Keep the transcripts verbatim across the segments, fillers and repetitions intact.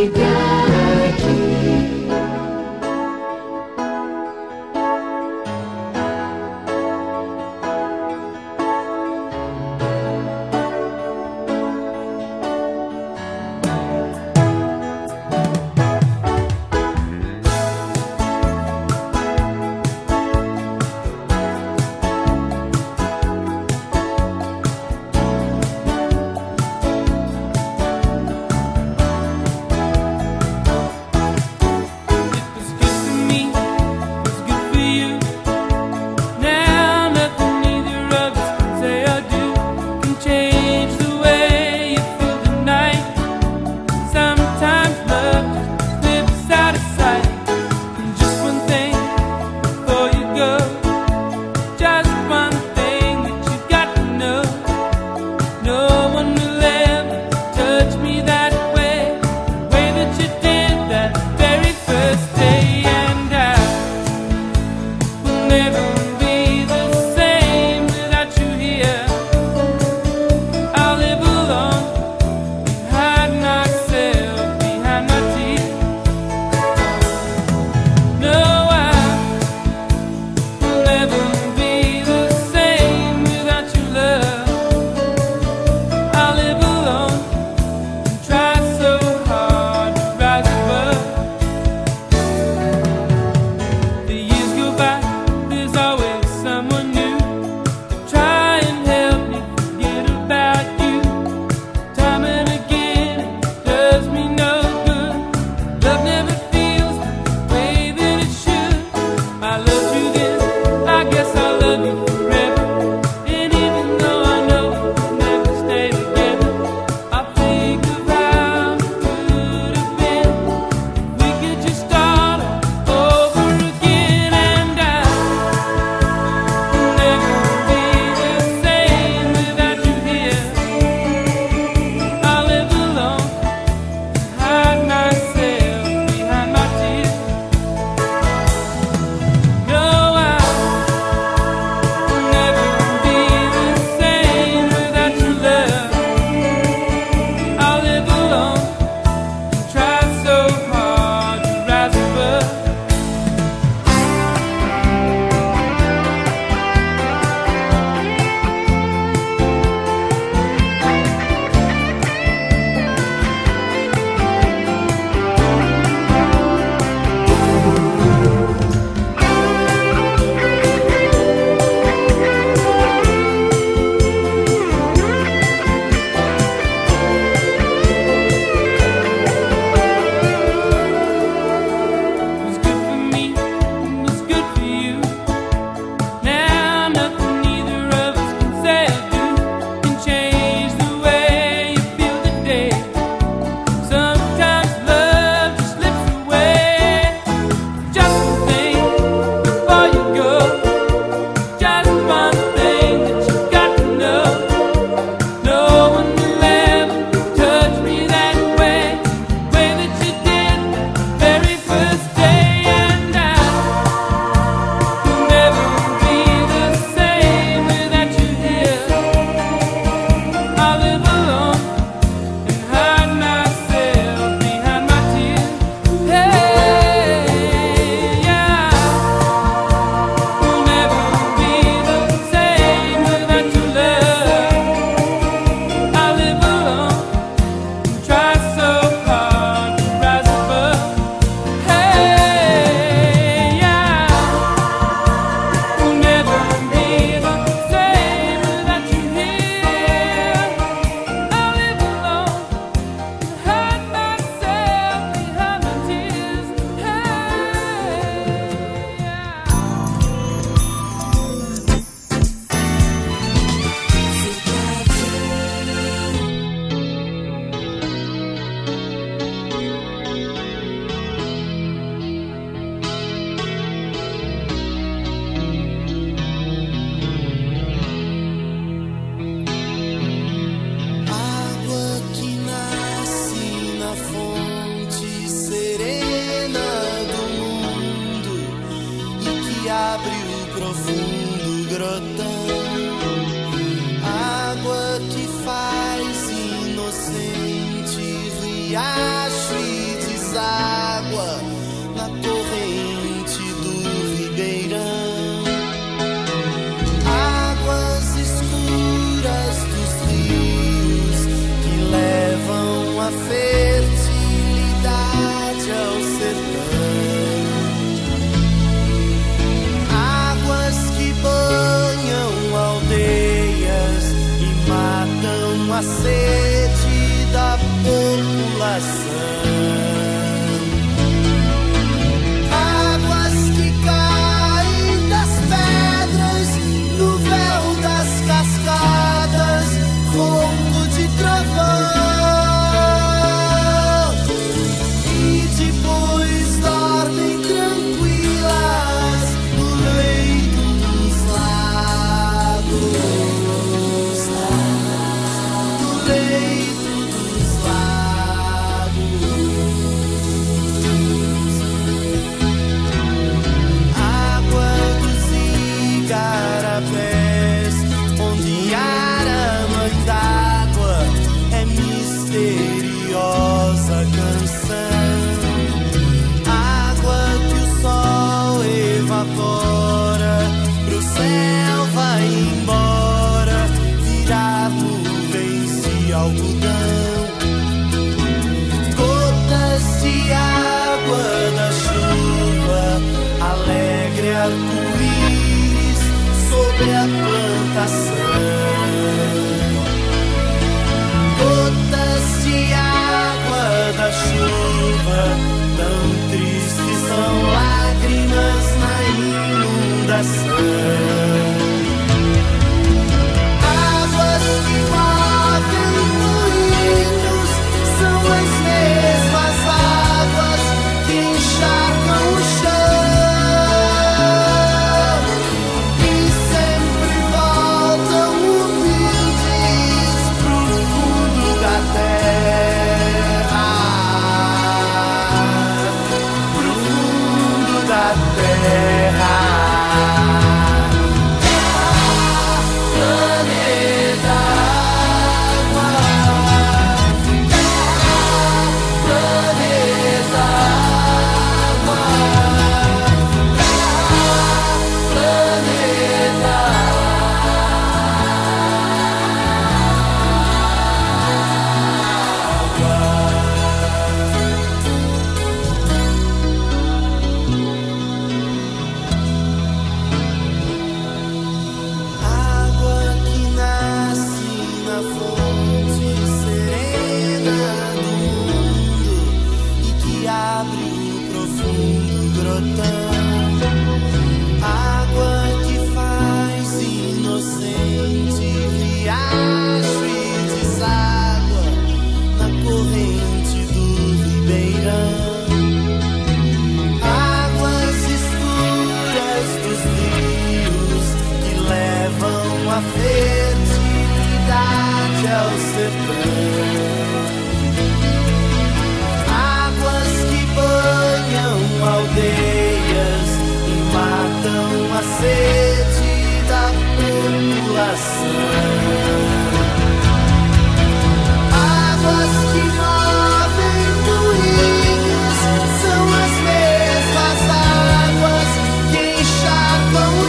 riacho e deságua na corrente do ribeirão. Águas escuras dos rios que levam a fertilidade ao sertão. Águas que banham aldeias e matam a sede da população. Águas que caem das pedras no véu das cascadas, ronco de trovão, e depois dormem tranquilas no leito dos lagos, no leito dos lagos. Água dos igarapés, onde Yara, mãe d'água, é misteriosa canção. Água que o sol evapora, pro céu vai embora, virar nuvens de algodão. Gotas de água da chuva, alegre arco-íris sobre a plantação. Gotas de água da chuva, tão tristes são lágrimas na inundação. Águas que movem moinhos são as mesmas águas que encharcam o chão e sempre voltam humildes pro fundo da terra, pro fundo da terra. Planeta água, planeta água, planeta água que nasce na fonte serena do mundo e que abre o profundo grotão. Água que faz inocente riacho e deságua na corrente do ribeirão. Águas escuras dos rios que levam a fertilidade ao sertão. Águas que banham aldeias e matam a sede da população. Águas que movem moinhos são as mesmas águas que encharcam o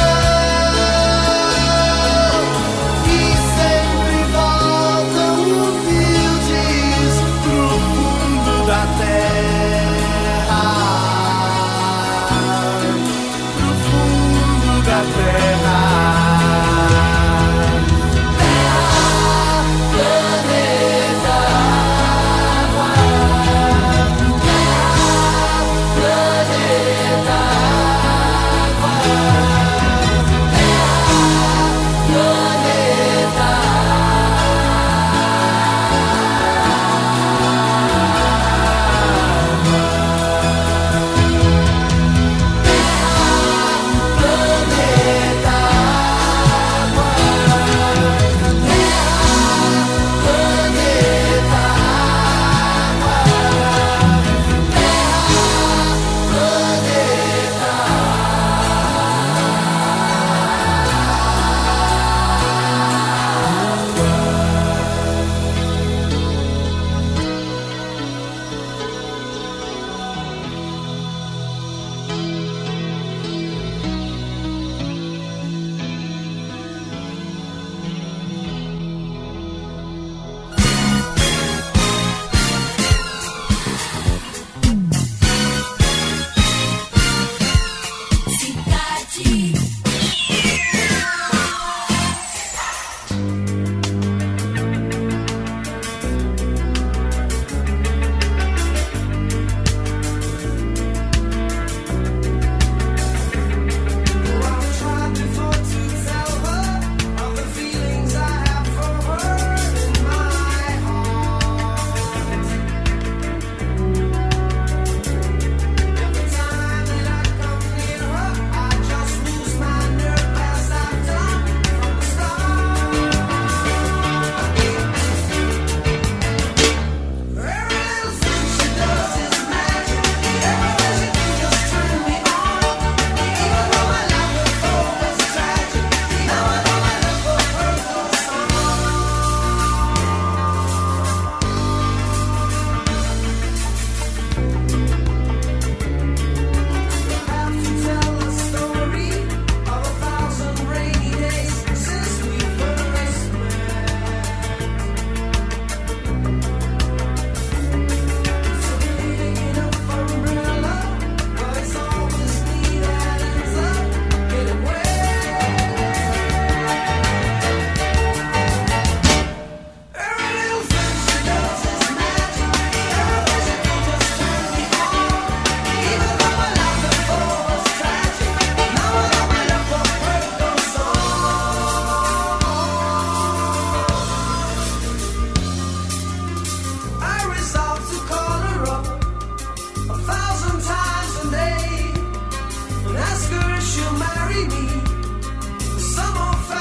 chão e sempre voltam humildes pro fundo da terra, pro fundo da terra.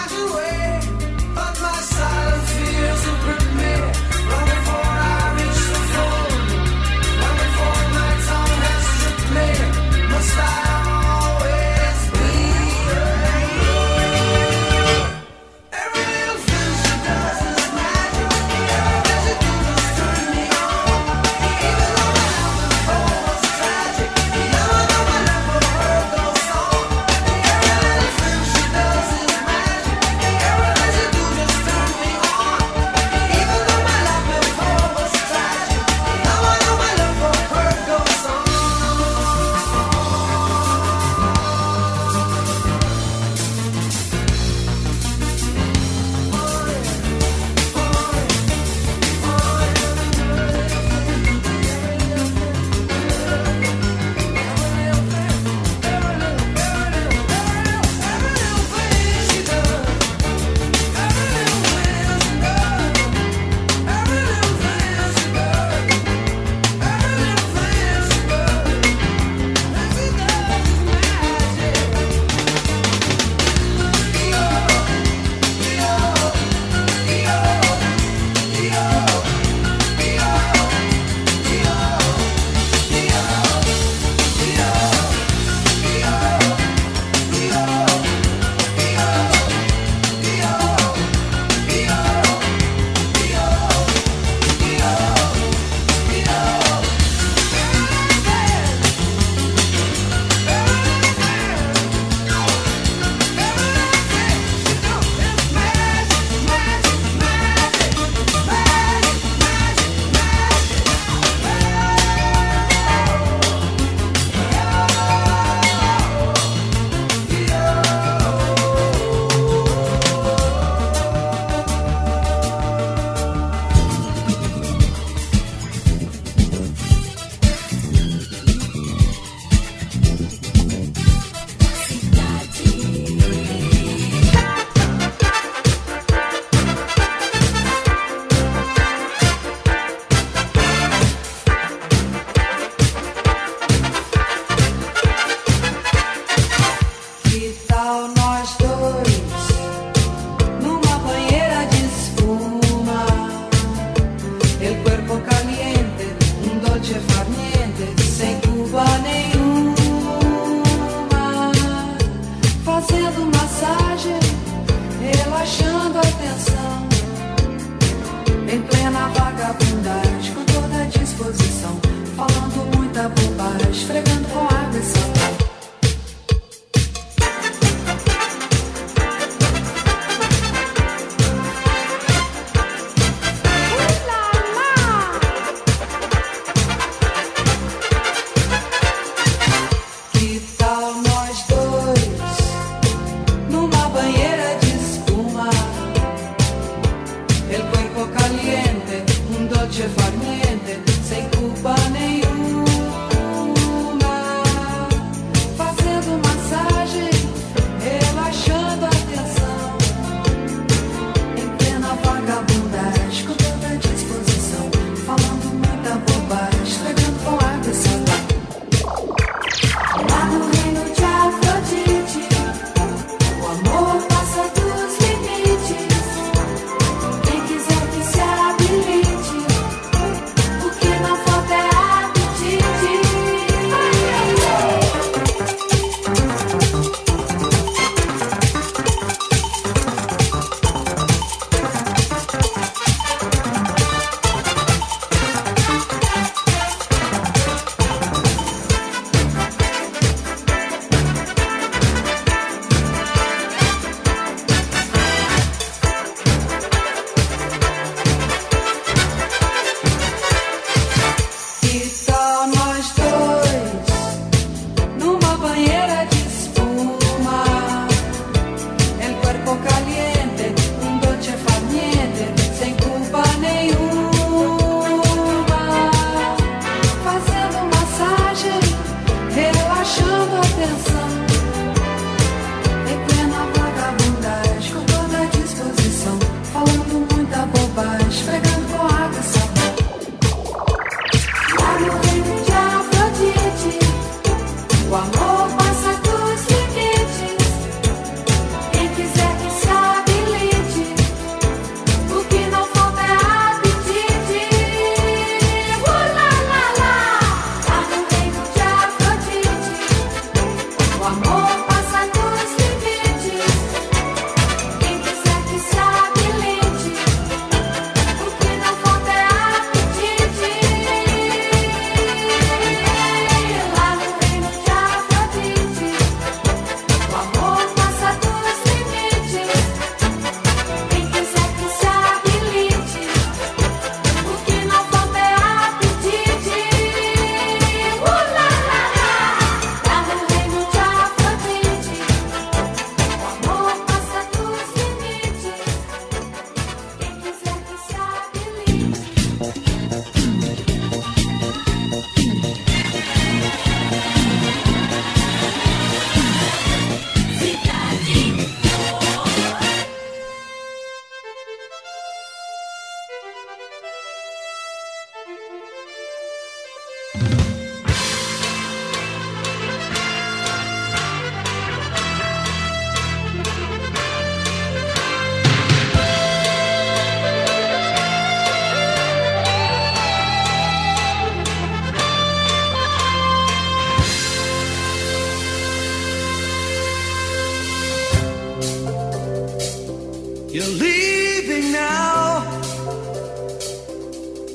Quem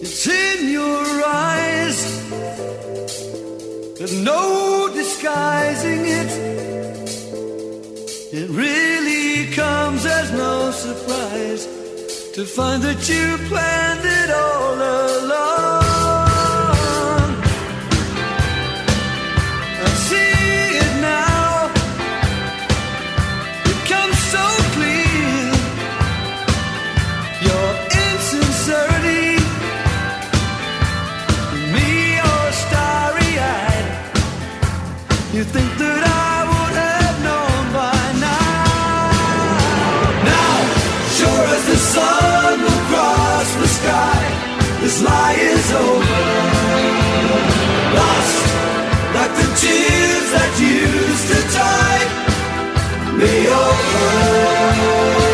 It's in your eyes. There's no disguising it. It really comes as no surprise to find that you planned it all along. I see it now. It comes so clear. Your insincerity, me all starry-eyed. You think that I would have known by now. Now, sure as the sun will cross the sky, this lie is over. Lost like the tears that used to tide me over.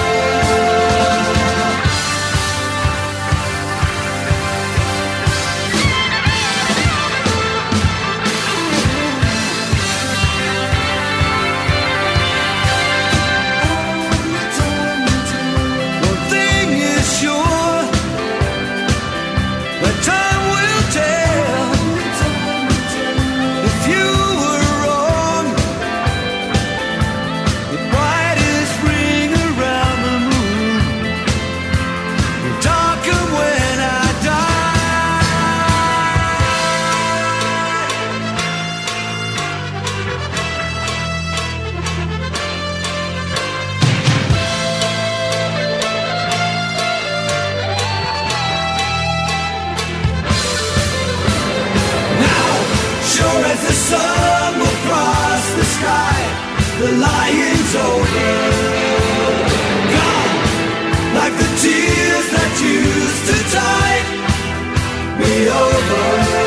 The lying's over. Gone like the tears that used to tide me over.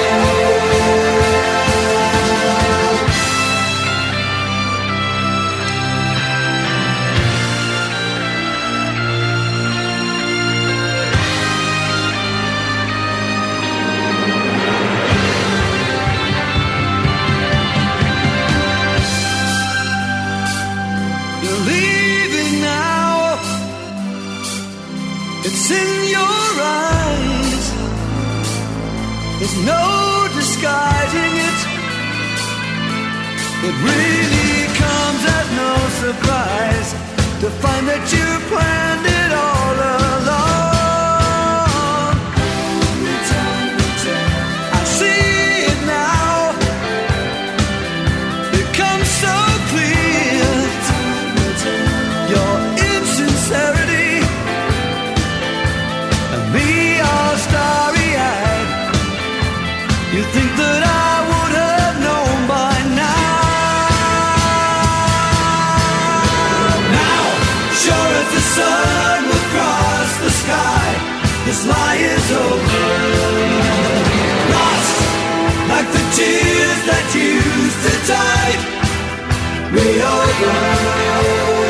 It's in your eyes. There's no disguising it. It really comes as no surprise to find that you planned it all along. I see it now. It comes so clear. Your insincerity, me all starry-eyed. You think that I would have known by now. Now, sure as the sun will cross the sky, this lie is over. Lost like the tears that used to tide me over.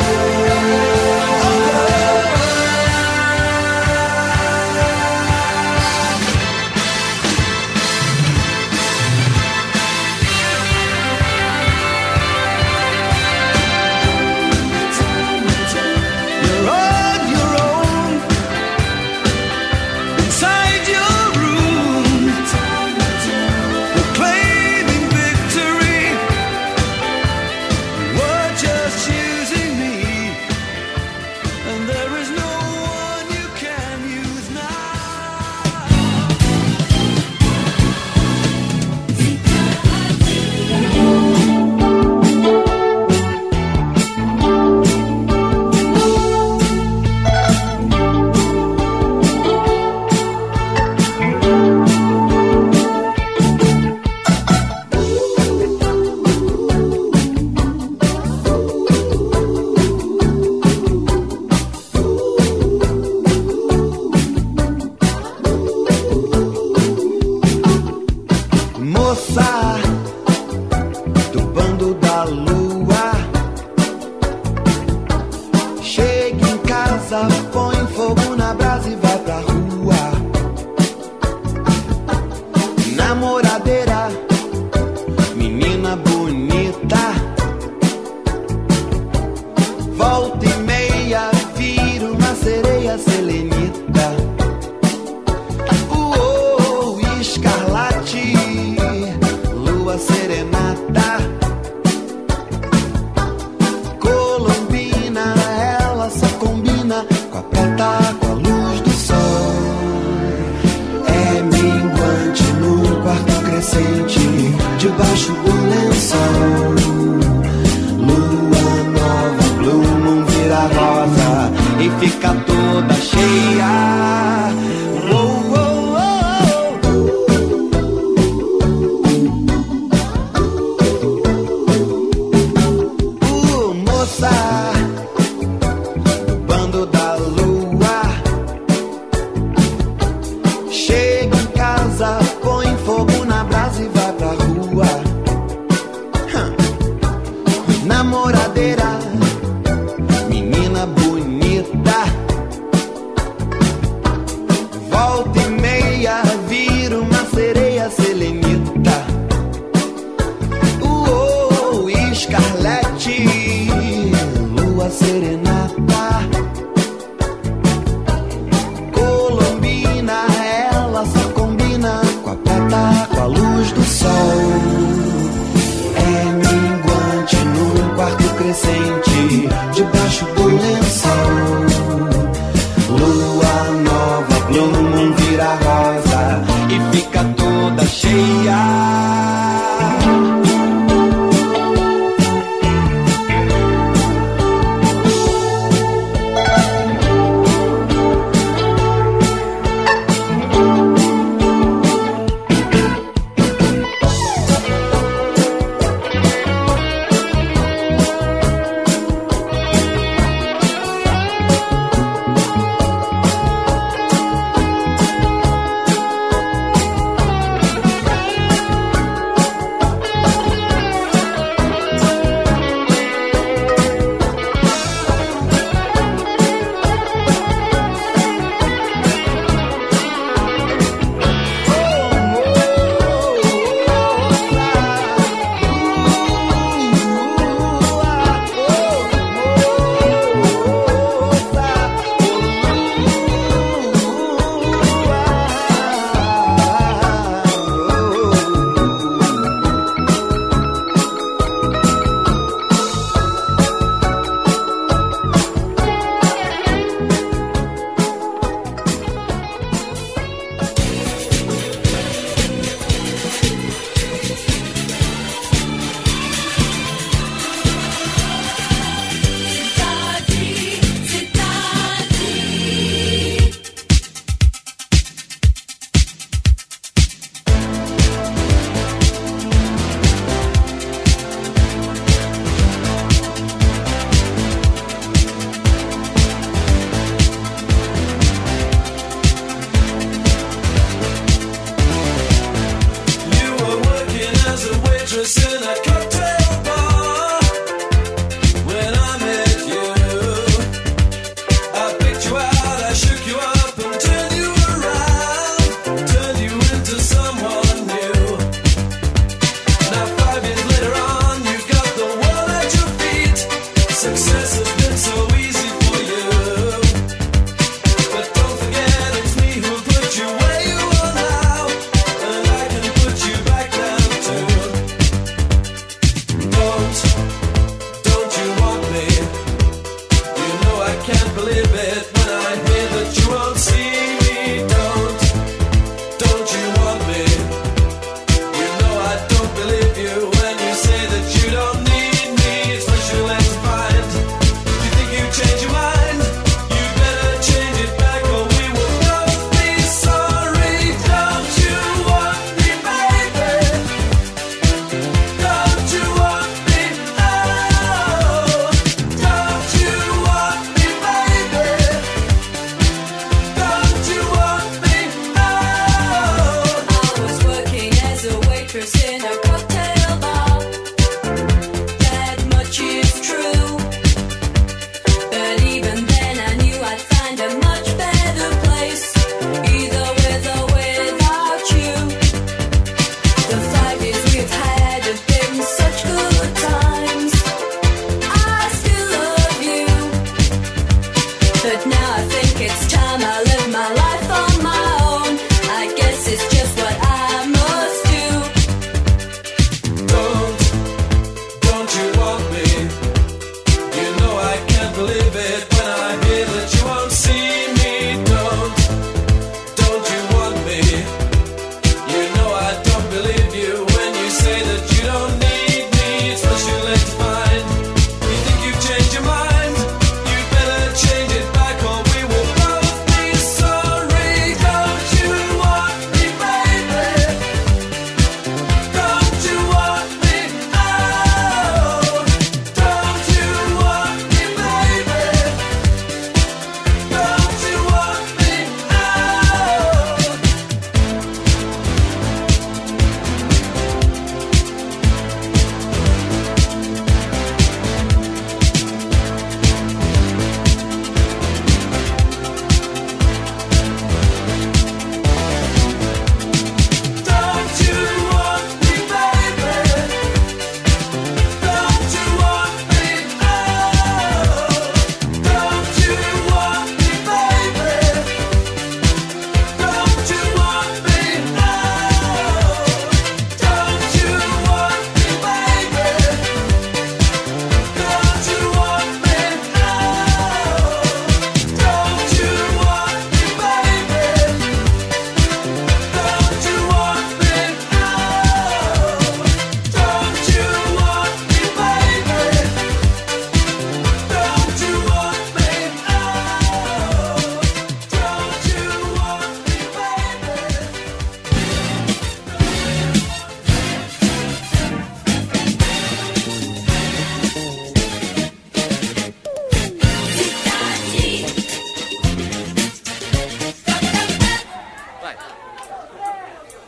Choosing debaixo do lençol. Lua nova, blue moon vira rosa e fica toda cheia. Oh, oh, oh, oh. Uh, moça, bando da lua, chega em casa, põe fogo na brasa e vai pra rua. Hum. Namoradeira, menina bonita, volta e meia vira uma sereia selenita. Uou, Scarlett, lua serenata, colombina, ela só combina com a prata, com a luz do sol. É minguante num quarto crescente, debaixo do lençol. Lua nova, blue moon vira rosa e fica toda cheia.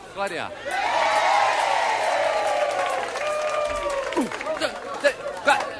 clarear. Um, dois, três, quatro.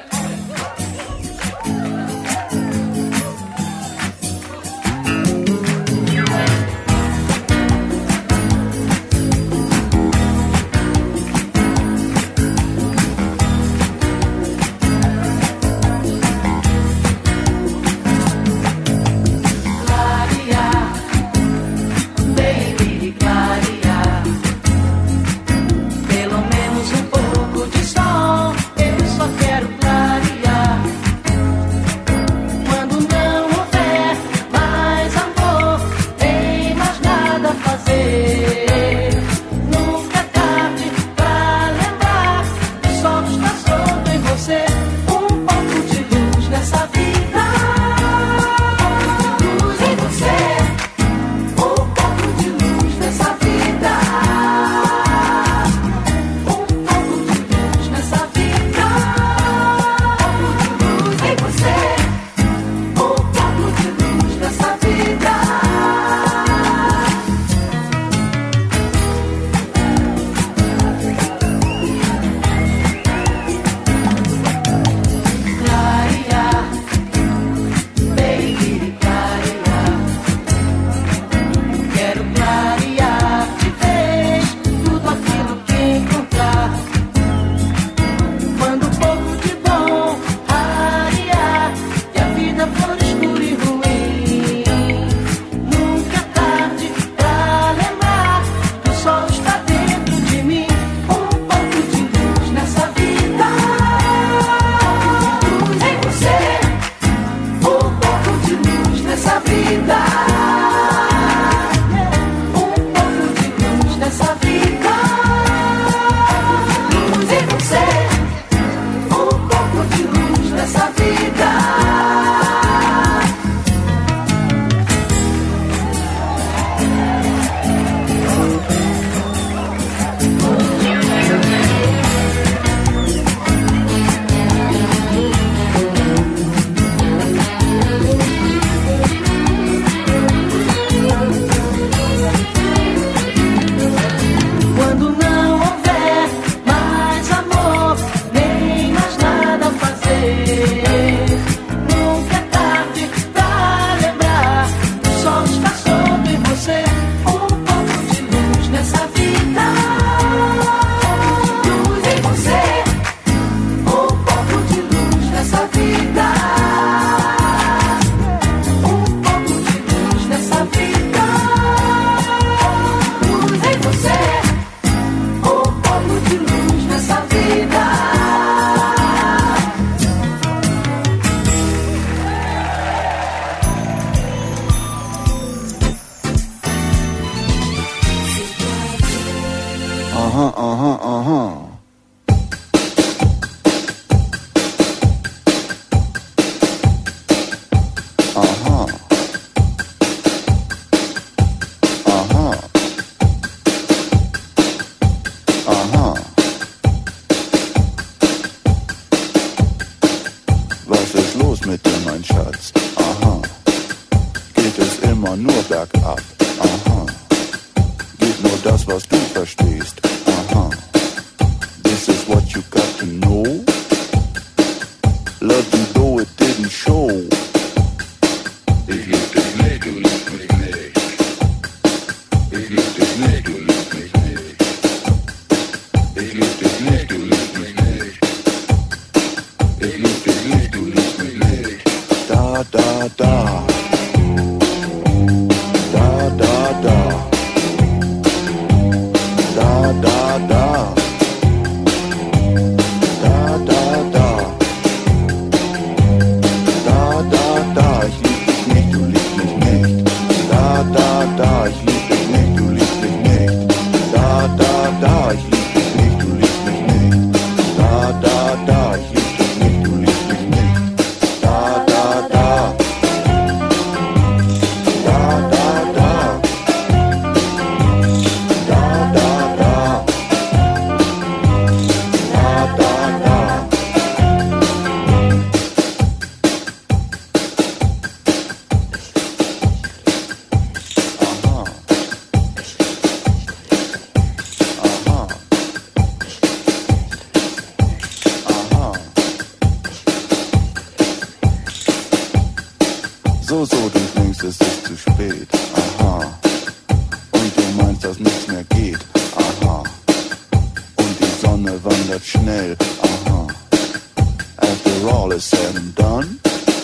dass nichts mehr geht, aha. Und die Sonne wandert schnell, aha. After all is said and done,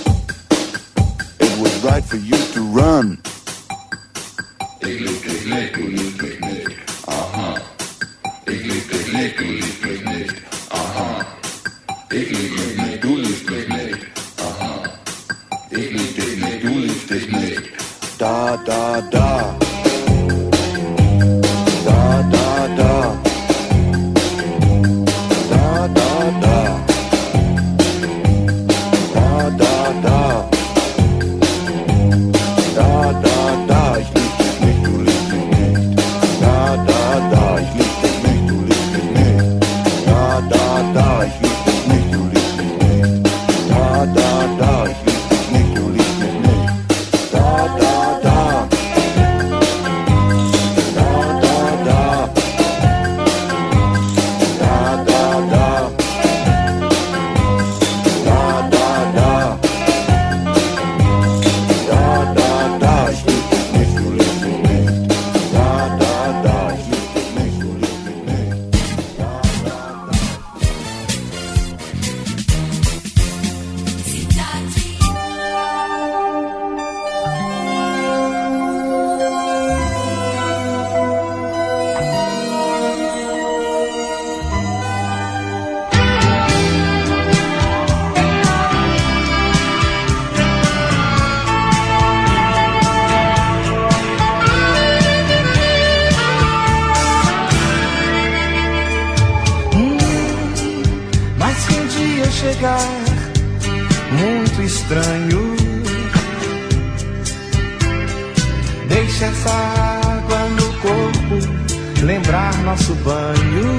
it was right for you to run. Ich lieb dich nicht, du liebst mich nicht, aha. Ich lieb dich nicht, du liebst mich nicht, aha. Ich lieb dich nicht, du liebst mich nicht, aha. Ich lieb dich nicht, du liebst dich nicht. Da, da, da. Da, da, da. Da, da, da. Da, da, da. Da, da, da. Ich lieb dich nicht, du liebst mich nicht. Da, da, da. Ich lieb dich nicht, du liebst mich nicht. Da, da, da. Ich lieb dich nicht, du liebst mich nicht. Da, da, da. Ich lieb dich nicht, du liebst mich nicht. Da, da, da. Da, da, da. Da, da, da. Da, da, da. Da, da, da. Ich lieb dich nicht, du liebst mich nicht. Da, da, da. Ich lieb dich nicht, du liebst mich nicht. Da, da, da. Mas que um dia chegar muito estranho, deixa essa água no corpo lembrar nosso banho.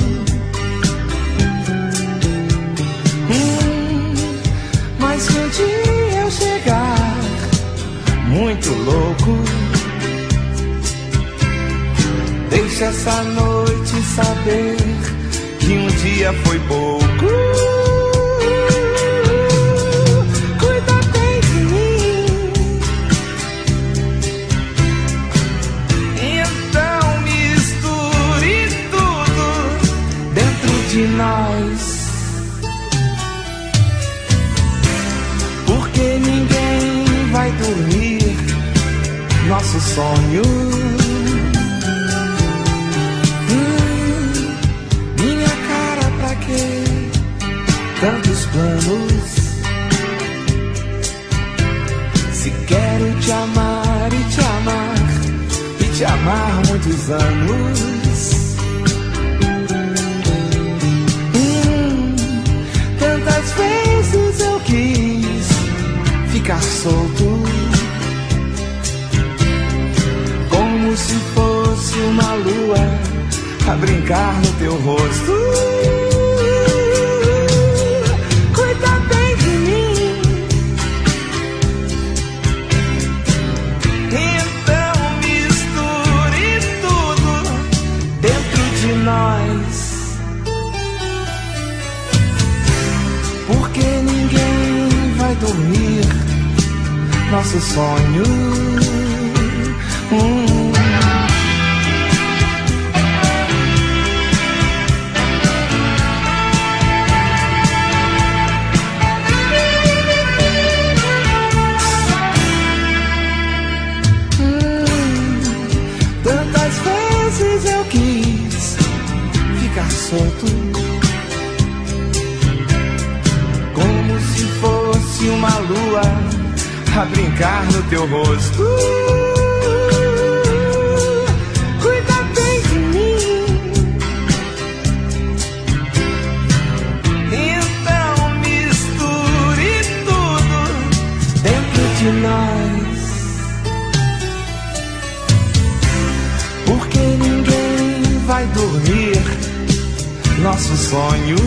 Hum, mas que um dia eu chegar muito louco, deixa essa noite saber que um dia foi pouco. Cuida bem de mim, então misture tudo dentro de nós, porque ninguém vai dormir nosso sonho. Tantos planos, se quero te amar e te amar e te amar muitos anos. Hum, tantas vezes eu quis ficar solto, como se fosse uma lua a brincar no teu rosto. Porque ninguém vai dormir nosso sonho. Hum. Hum. Tantas vezes eu quis ficar solto, uma lua a brincar no teu rosto. Cuida bem de mim, então misture tudo dentro de nós, porque ninguém vai dormir nosso sonho.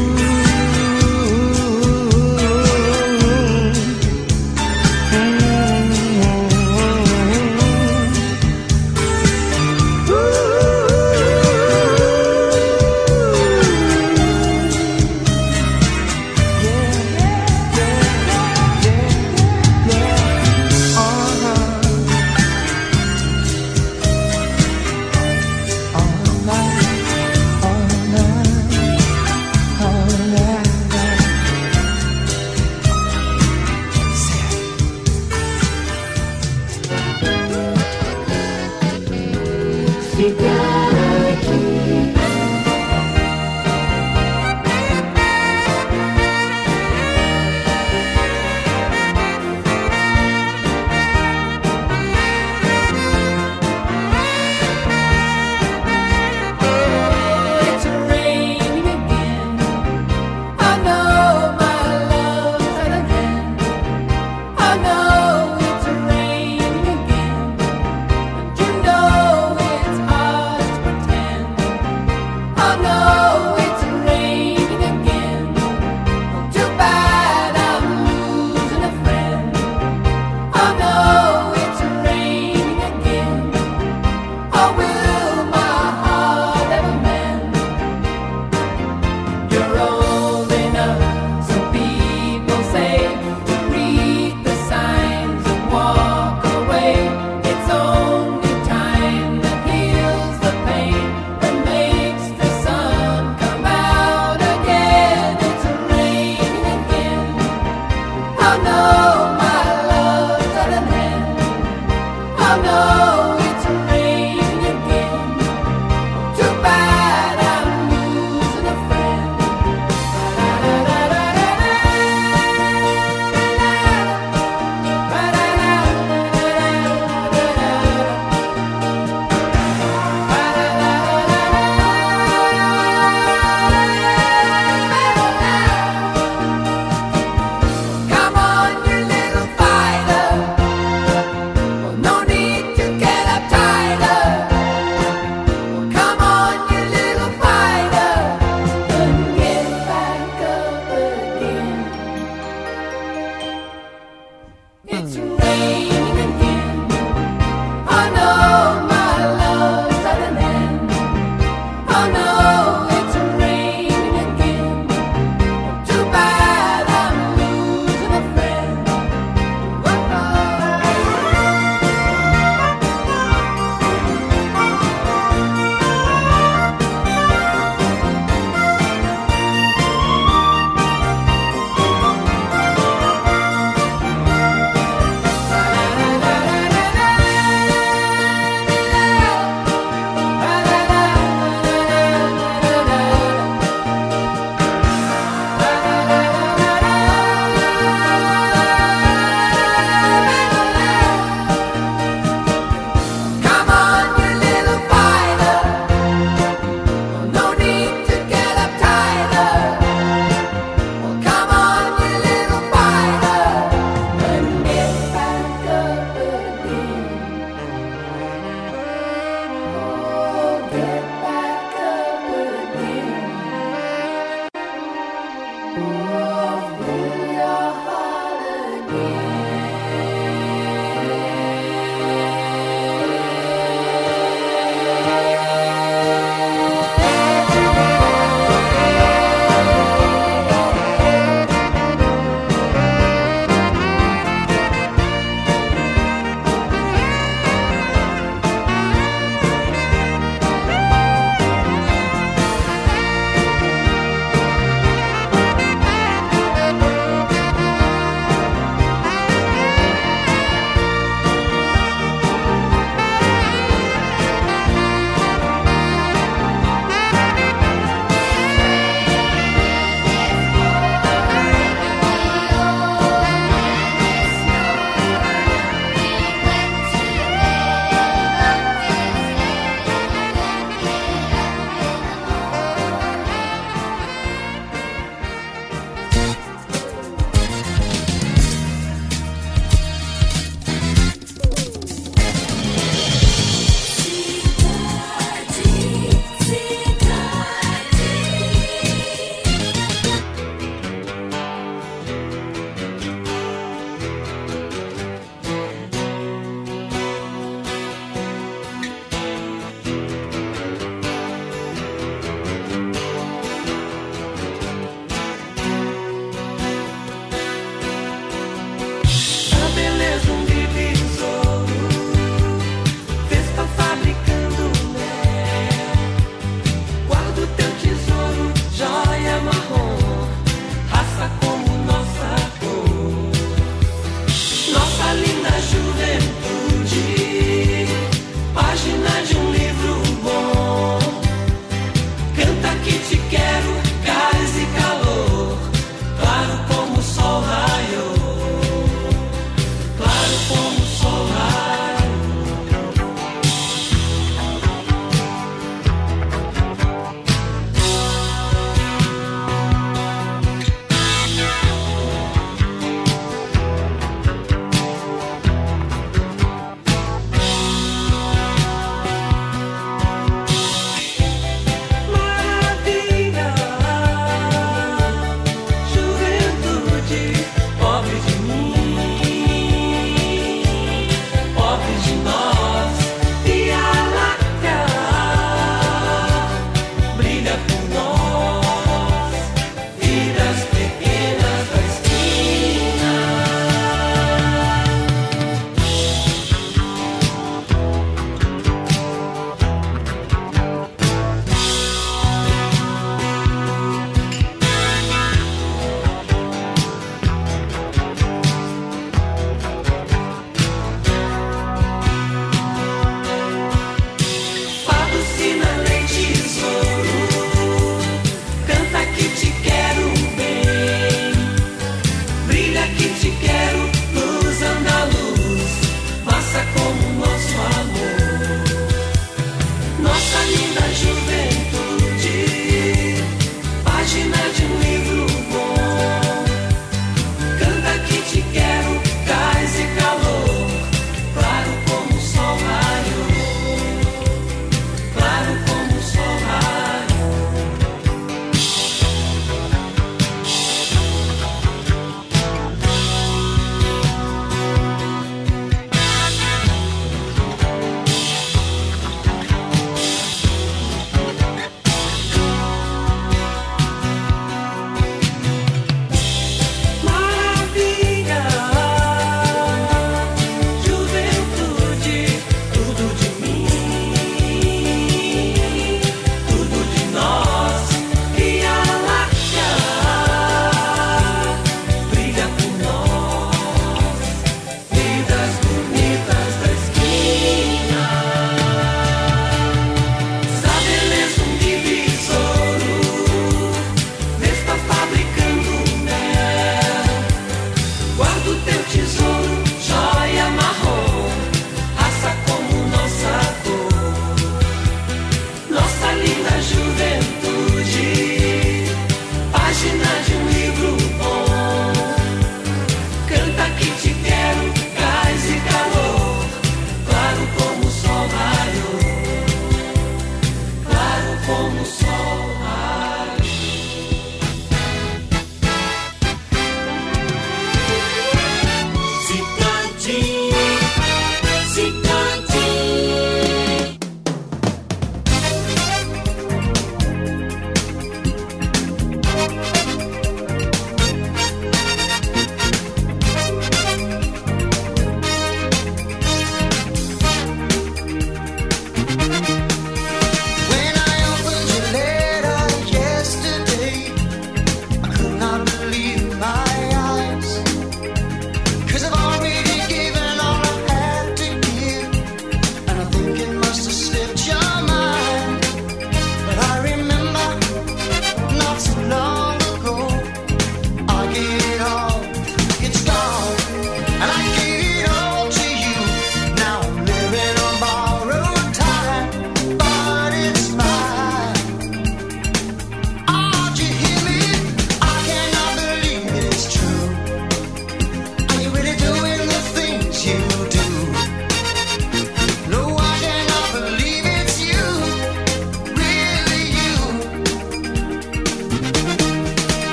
It's raining again, and you know it's hard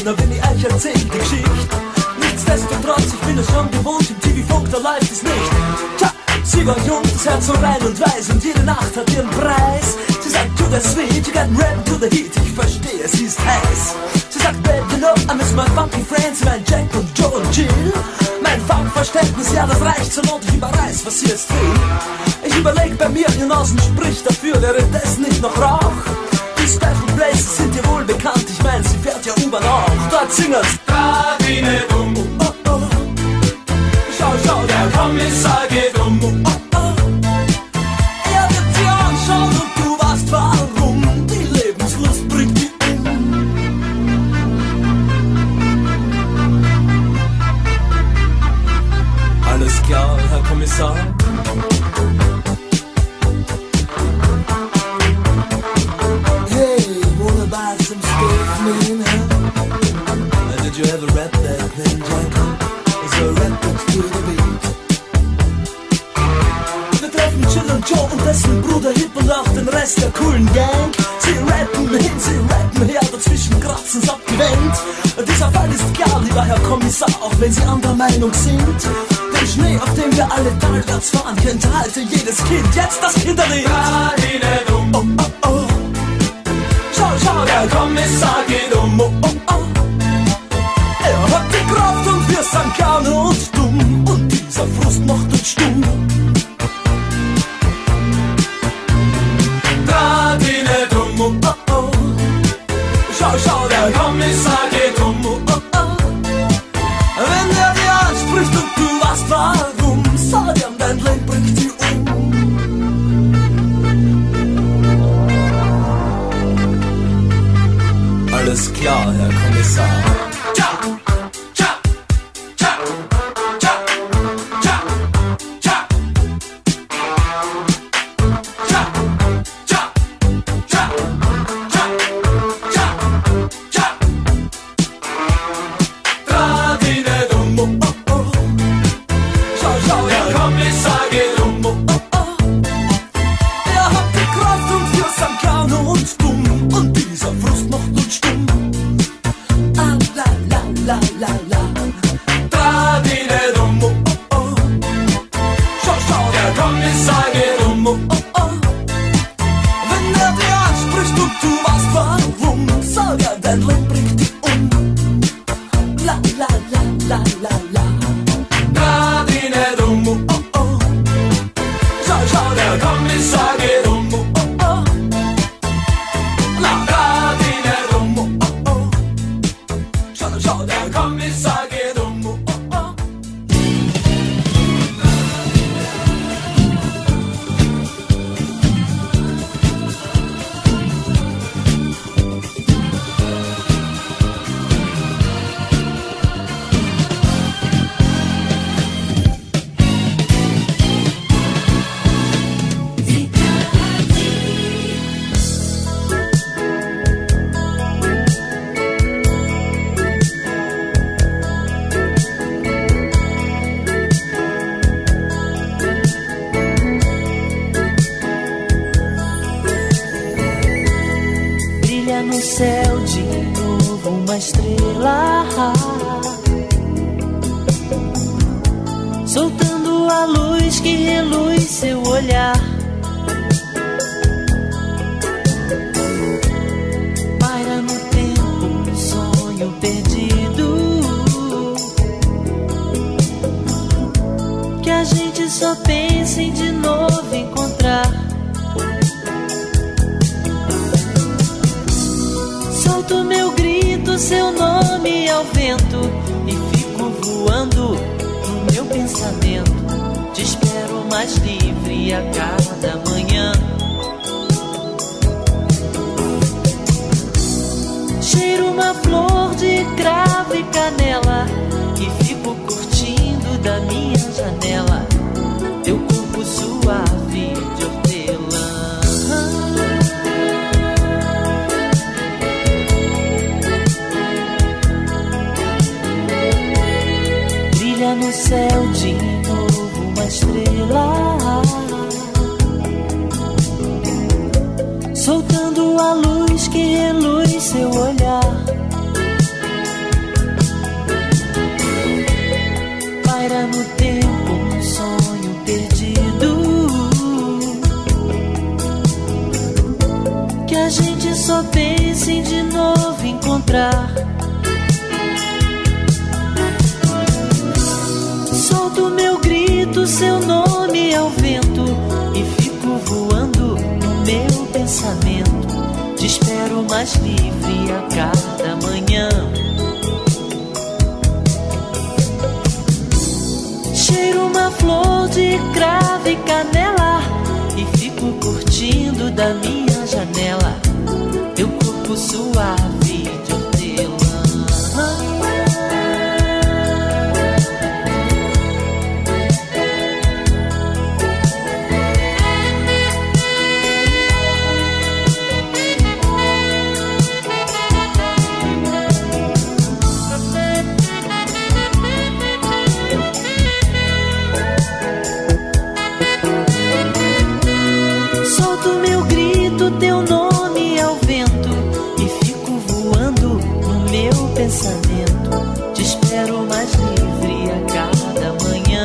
keiner, wenn ich euch erzähl die Geschichte. Nichtsdestotrotz, ich bin es schon gewohnt, im T V Funk, da läuft es nicht. Tja, sie war jung, das Herz so rein und weiß und jede Nacht hat ihren Preis. Sie sagt, to the sweet, you got rap to the heat, ich verstehe, sie ist heiß. Sie sagt, babe, you know, I miss my funky friends, mein Jack und Joe und Jill. Mein Funkverständnis, ja, das reicht zur Not, ich überreiß, was sie jetzt will. Ich überleg bei mir, ihr Nasen spricht dafür, wäre das nicht noch Rauch? Die Special Places sind dir wohl bekannt, ich mein, sie fährt ja U-Bahn auch. Dort singen's Da wie ne Dumm. Oh, oh. Schau, schau, Der Kommissar geht um. Oh, oh. Er wird dir anschauen und du weißt warum. Die Lebenslust bringt die um. Alles klar, Herr Kommissar. Hey, wanna buy some steak, man, huh? Uh, did you ever rap that thing, Jack? So rap it to the beat. Wir treffen Jill und Joe und dessen Bruder Hip und auch den Rest der coolen Gang. Sie rappen hin, sie rappen her, dazwischen kratzen's abgewendet. Dieser Fall ist klar, lieber Herr Kommissar, auch wenn Sie anderer Meinung sind. Den Schnee, auf dem wir alle talwärts fahren, kennt halte jedes Kind jetzt das Kinderlied. Da wie ne Dumm. Oh, oh, oh. Schau, schau, Der Kommissar geht um. oh, oh, oh. Er hat die Kraft und wir sind gerne und dumm. Und dieser Frust macht uns stumm. Da wie ne Dumm. Oh, oh. Schau, schau, Der Kommissar geht um. oh, oh. Wenn er dir anspricht und du weißt warum, sag ihm, dein Leben bringt dich um. Alles klar, Herr Kommissar. Tja, tja, tja, tja, tja, tja. Tja, tja, tja, tja, tja, tja. Da wie ne Dumm. Oh, oh. Schau, schau, Der Herr Kommissar geht um. Oh, oh. Er hat die Kraft und wir sind gerne und dumm. Und dieser Frust macht uns stumm. Ah, la, la, la, la, la. Da wie ne Dumm. Oh, oh. Schau, schau, Der Kommissar geht um. oh, oh. Wenn er dir anspricht und du weißt warum, sag er, dein Leben bringt dich um. La, la, la, la, la, la. Da wie ne Dumm. Oh, oh. Schau, schau, Der Kommissar geht um. oh, oh. La, Da wie ne Dumm. oh, oh. Schau, schau, der Der Kommissar geht um. oh, oh. Brilha no céu de novo uma estrela, soltando a luz que reluz seu olhar. Paira no tempo um sonho perdido, que a gente só pensa em de novo encontrar. Solto meu grito, seu nome ao vento, e fico voando no meu pensamento. Te espero mais livre a cada manhã. Cheiro uma flor de cravo e canela, e fico curtindo da minha janela teu corpo suave de hortelã. Brilha no céu de novo uma estrela, soltando a luz que reluz seu olhar. só penso em de novo encontrar. Solto meu grito, seu nome ao vento, e fico voando no meu pensamento. Te espero mais livre a cada manhã. Cheiro uma flor de cravo e canela, e fico curtindo da minha janela teu corpo suave de hortelã. Teu nome ao vento, e fico voando no meu pensamento. Te espero mais livre a cada manhã.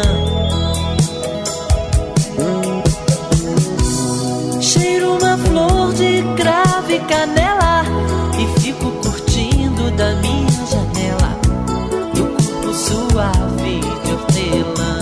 Cheiro uma flor de cravo e canela, e fico curtindo da minha janela teu corpo suave de hortelã.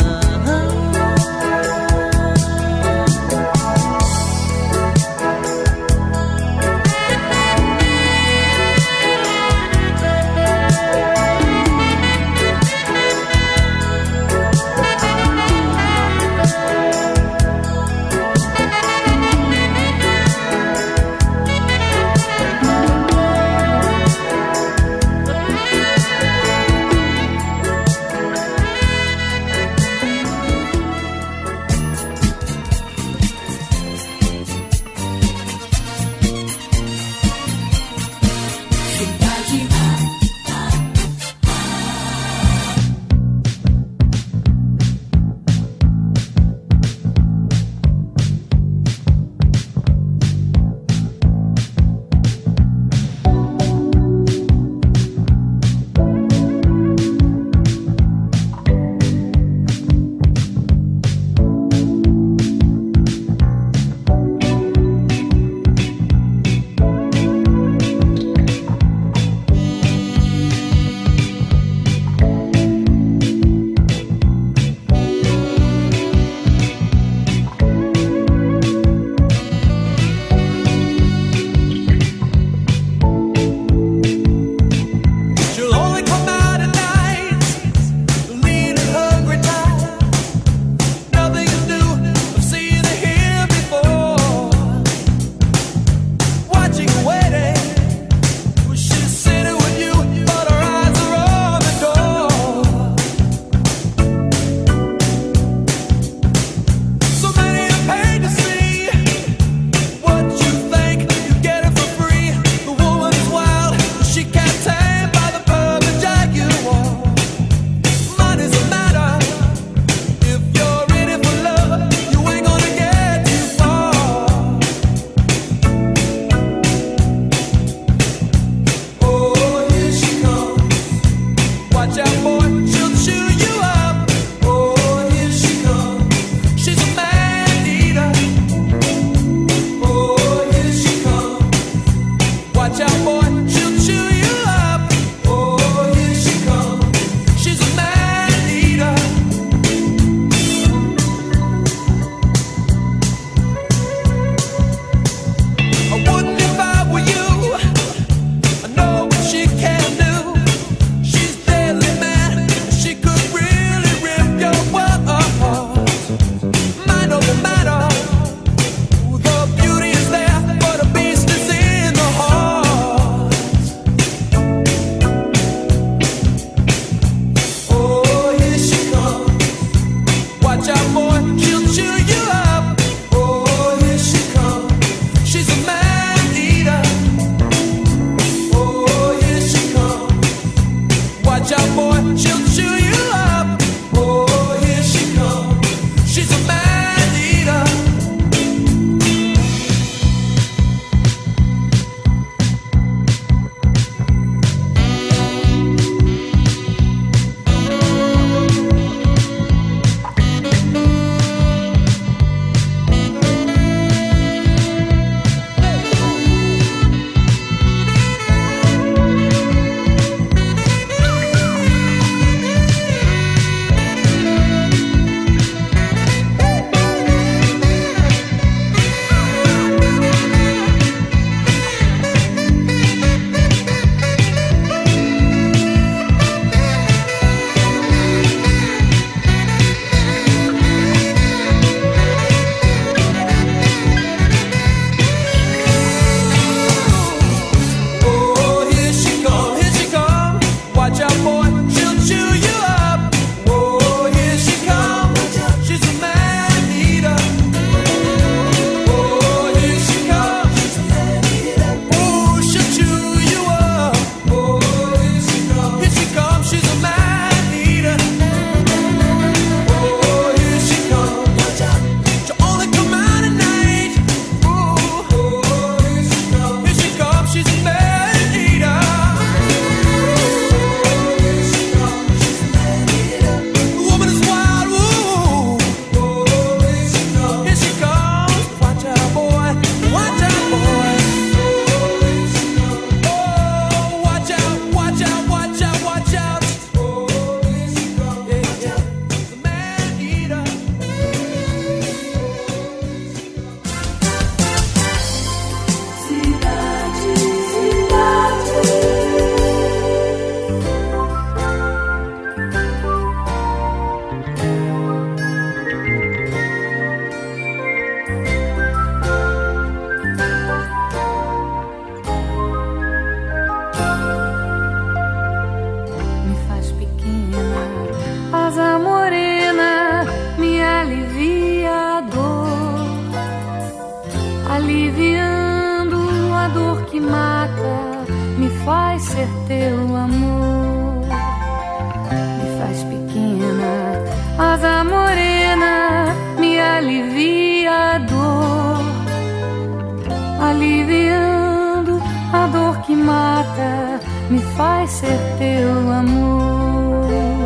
ser teu amor.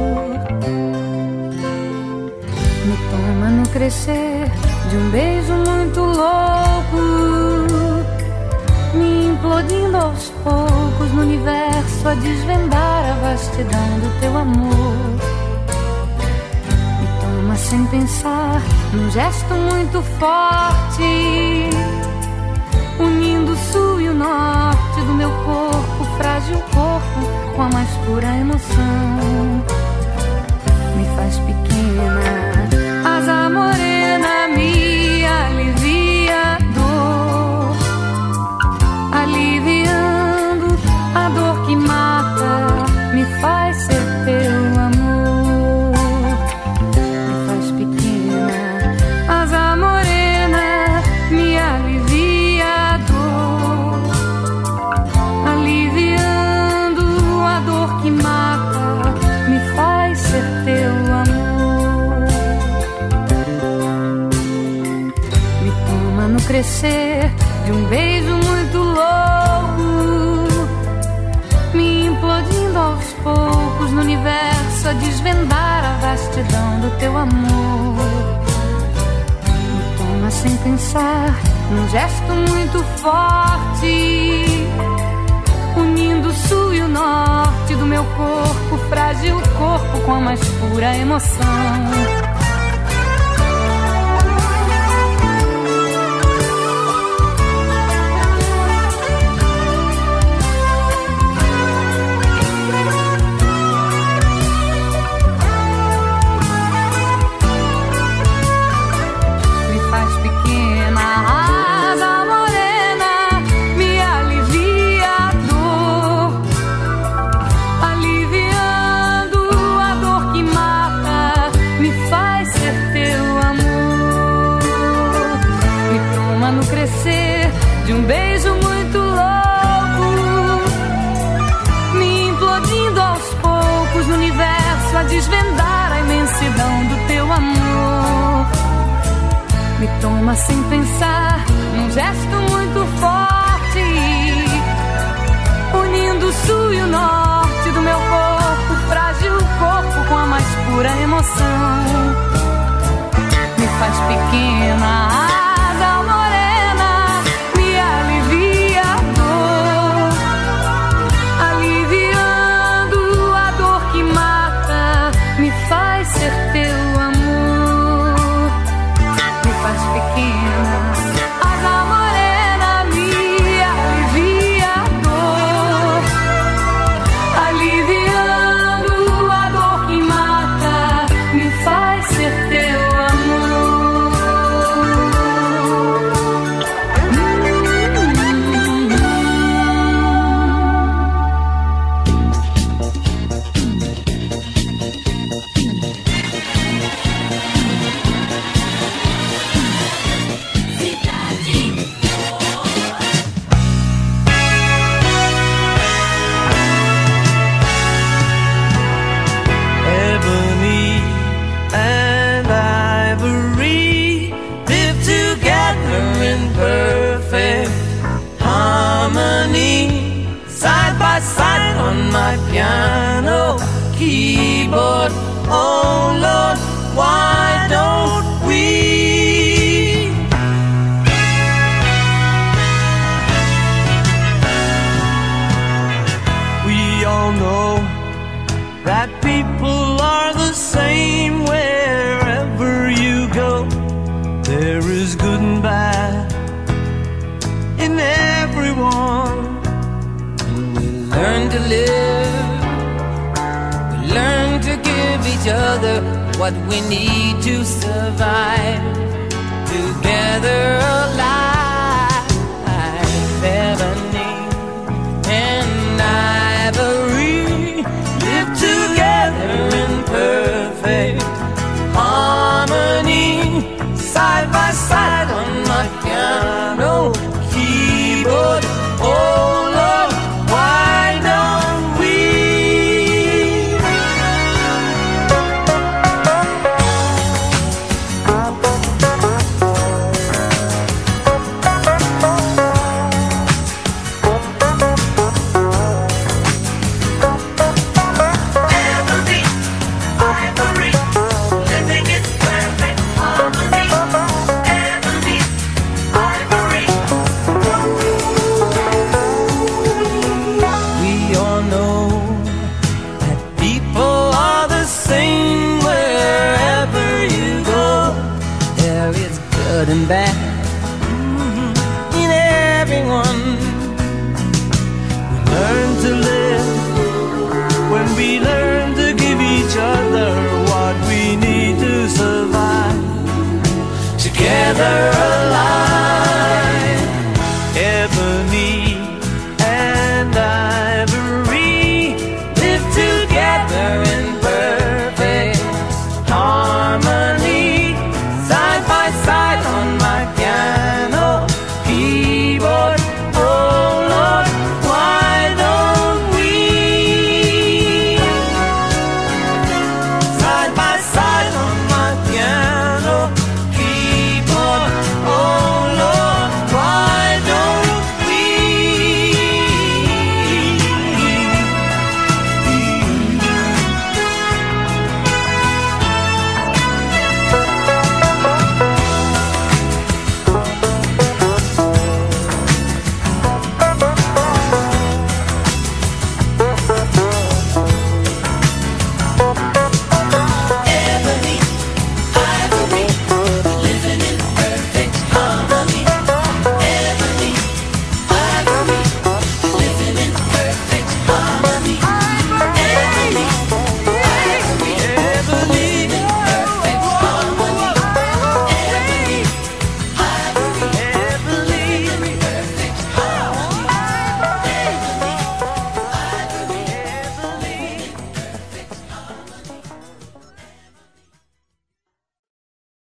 Me toma no crescer de um beijo muito louco, me implodindo aos poucos no universo a desvendar a vastidão do teu amor. Me toma sem pensar num gesto muito forte, unindo o sul e o norte do meu corpo, frágil corpo, com a mais pura emoção. Me faz pequena, asa morena, me alivia a dor, aliviando a dor que mata, me faz ser teu amor. Me faz pequena, asa morena, me alivia a dor, aliviando a dor que mata, me faz ser teu amor. Me toma no crescer de um beijo muito louco, me implodindo aos poucos no universo a desvendar a vastidão do teu amor. Me toma sem pensar num gesto muito forte, unindo o sul e o norte do meu corpo, frágil corpo, com a mais pura emoção. De um beijo muito louco, me implodindo aos poucos no universo a desvendar a imensidão do teu amor. Me toma sem pensar num gesto muito forte, unindo o sul e o norte do meu corpo, frágil corpo, com a mais pura emoção. Me faz pequena, ser teu amor. Me faz pequena, asa morena, me alivia a dor, aliviando a dor que mata, me faz ser teu amor. My piano keyboard, oh Lord, why don't we? We all know that people are the same wherever you go. There is good and bad in everyone. Learn to live, we learn to give each other what we need to survive, together alive. Ebony and ivory live together in perfect harmony, side by side on my piano keyboard. Oh Lord, why don't we? good and bad, mm-hmm. in everyone. We learn to live when we learn to give each other what we need to survive. Together